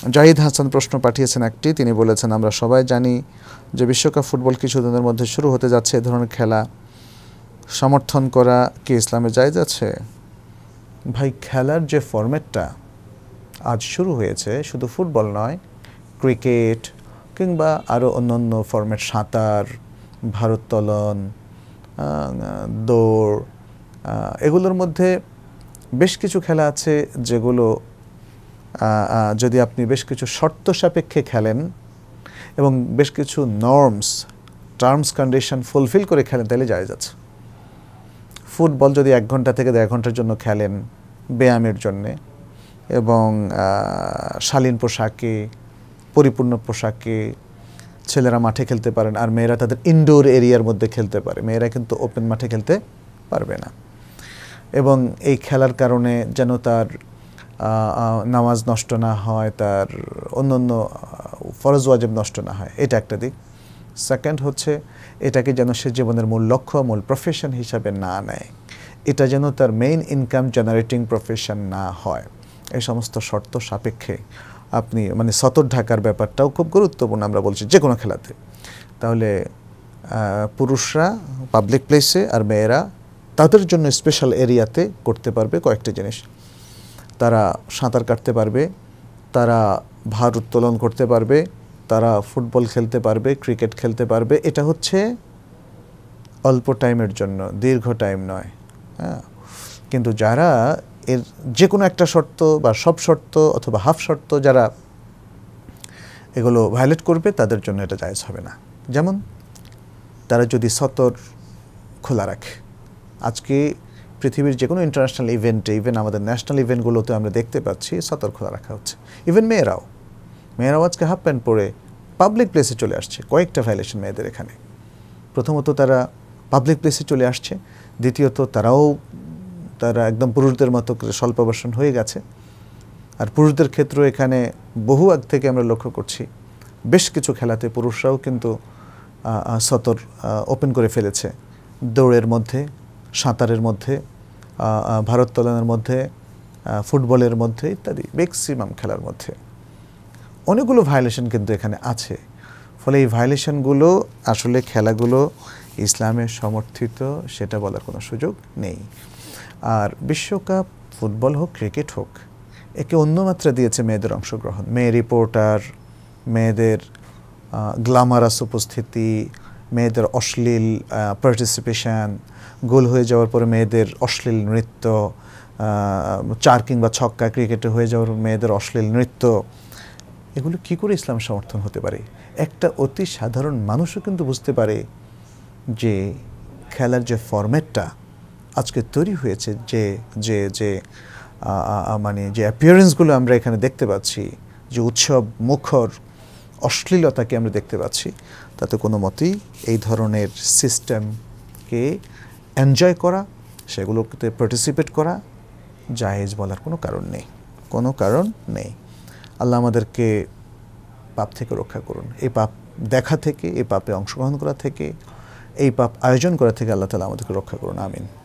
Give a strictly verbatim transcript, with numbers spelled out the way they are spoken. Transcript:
জাহিদ হাসান প্রশ্ন পাঠিয়েছেন একটি, তিনি বলেছেন আমরা সবাই জানি যে বিশ্বকাপ ফুটবল কিছুদিনের মধ্যে শুরু হতে যাচ্ছে, এ ধরনের খেলা সমর্থন করা কি ইসলামে জায়েজ আছে? ভাই, খেলার যে ফরম্যাটটা আজ শুরু হয়েছে, শুধু ফুটবল নয়, ক্রিকেট কিংবা আরও অন্যান্য ফরম্যাট, সাঁতার, ভারোত্তোলন, দৌড়, এগুলোর মধ্যে বেশ কিছু খেলা আছে যেগুলো যদি আপনি বেশ কিছু শর্ত সাপেক্ষে খেলেন এবং বেশ কিছু নর্মস, টার্মস, কন্ডিশন ফুলফিল করে খেলেন, তাহলে জায়েজ আছে। ফুটবল যদি এক ঘন্টা থেকে দেড় ঘন্টার জন্য খেলেন ব্যায়ামের জন্যে এবং শালীন পোশাকে, পরিপূর্ণ পোশাকে ছেলেরা মাঠে খেলতে পারেন, আর মেয়েরা তাদের ইনডোর এরিয়ার মধ্যে খেলতে পারে, মেয়েরা কিন্তু ওপেন মাঠে খেলতে পারবে না। এবং এই খেলার কারণে যেন তার নামাজ নষ্ট না হয়, তার অন্য অন্য ফরজ ওয়াজিব নষ্ট না হয়, এটা একটা দিক। সেকেন্ড হচ্ছে এটাকে যেন সে জীবনের মূল লক্ষ্য, মূল প্রফেশন হিসাবে না নেয়, এটা যেন তার মেইন ইনকাম জেনারেটিং প্রফেশন না হয়। এই সমস্ত শর্ত সাপেক্ষে আপনি মানে সতর ঢাকার ব্যাপারটাও খুব গুরুত্বপূর্ণ আমরা বলছি যে কোনো খেলাতে। তাহলে পুরুষরা পাবলিক প্লেসে আর মেয়েরা তাদের জন্য স্পেশাল এরিয়াতে করতে পারবে কয়েকটা জিনিস। তারা সাঁতার কাটতে পারবে, তারা ভার উত্তোলন করতে পারবে, তারা ফুটবল খেলতে পারবে, ক্রিকেট খেলতে পারবে। এটা হচ্ছে অল্প টাইমের জন্য, দীর্ঘ টাইম নয়। হ্যাঁ, কিন্তু যারা এর যে কোনো একটা শর্ত বা সব শর্ত অথবা হাফ শর্ত যারা এগুলো ভায়োলেট করবে, তাদের জন্য এটা জায়েজ হবে না। যেমন তারা যদি সতর খোলা রাখে, আজকে পৃথিবীর যে কোনো ইন্টারন্যাশনাল ইভেন্টে, ইভেন আমাদের ন্যাশনাল ইভেন্টগুলোতে আমরা দেখতে পাচ্ছি সতর খোলা রাখা হচ্ছে। ইভেন মেয়েরাও মেয়েরাও আজকে হাফ প্যান্ট পরে পাবলিক প্লেসে চলে আসছে। কয়েকটা ভায়োলেশন মেয়েদের এখানে। প্রথমত তারা পাবলিক প্লেসে চলে আসছে, দ্বিতীয়ত তারাও তারা একদম পুরুষদের মতো করে স্বল্পবাসন হয়ে গেছে। আর পুরুষদের ক্ষেত্রে এখানে বহু আগ থেকে আমরা লক্ষ্য করছি বেশ কিছু খেলাতে পুরুষরাও কিন্তু সতর ওপেন করে ফেলেছে। দৌড়ের মধ্যে, সাঁতারের মধ্যে, ভারোত্তোলনের মধ্যে, ফুটবলের মধ্যে ইত্যাদি ম্যাক্সিমাম খেলার মধ্যে অনেকগুলো ভায়োলেশন কিন্তু এখানে আছে। ফলে এই ভায়োলেশনগুলো আসলে খেলাগুলো ইসলামের সমর্থিত সেটা বলার কোনো সুযোগ নেই। আর বিশ্বকাপ ফুটবল হোক, ক্রিকেট হোক, একে অন্য মাত্রা দিয়েছে মেয়েদের অংশগ্রহণ, মেয়ে রিপোর্টার, মেয়েদের গ্ল্যামারাস উপস্থিতি, মেয়েদের অশ্লীল পার্টিসিপেশন, গোল হয়ে যাওয়ার পরে মেয়েদের অশ্লীল নৃত্য, চার কিংবা ছক্কা ক্রিকেটে হয়ে যাওয়ার মেয়েদের অশ্লীল নৃত্য, এগুলো কী করে ইসলাম সমর্থন হতে পারে? একটা অতি সাধারণ মানুষও কিন্তু বুঝতে পারে যে খেলার যে ফরম্যাটটা আজকে তৈরি হয়েছে, যে যে যে মানে যে অ্যাপিয়ারেন্সগুলো আমরা এখানে দেখতে পাচ্ছি, যে উৎসব মুখর অশ্লীলতাকে আমরা দেখতে পাচ্ছি, তাতে কোনো মতেই এই ধরনের সিস্টেমকে এনজয় করা, সেগুলোতে পার্টিসিপেট করা জায়েজ বলার কোনো কারণ নেই, কোনো কারণ নেই। আল্লাহ আমাদেরকে পাপ থেকে রক্ষা করুন। এই পাপ দেখা থেকে, এই পাপে অংশগ্রহণ করা থেকে, এই পাপ আয়োজন করা থেকে আল্লাহ তাআলা আমাদেরকে রক্ষা করুন। আমিন।